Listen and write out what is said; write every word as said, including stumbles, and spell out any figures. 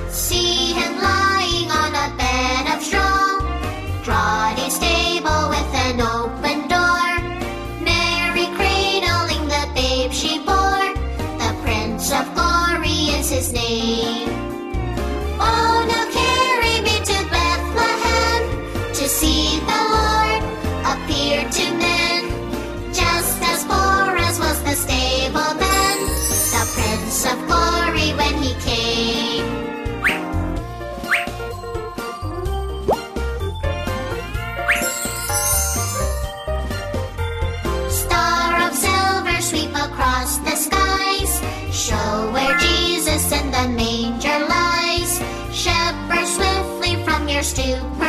See him lying on a bed of straw, trod a stable with an open door. Mary cradling the babe she bore, the Prince of Glory is his name. Oh, now carry me to Bethlehem, to see the Lord appear to men. Just as poor as was the stable then, the Prince of Glory when he came. Star of silver sweep across the skies, show where Jesus in the manger lies. Shepherds swiftly from your stupor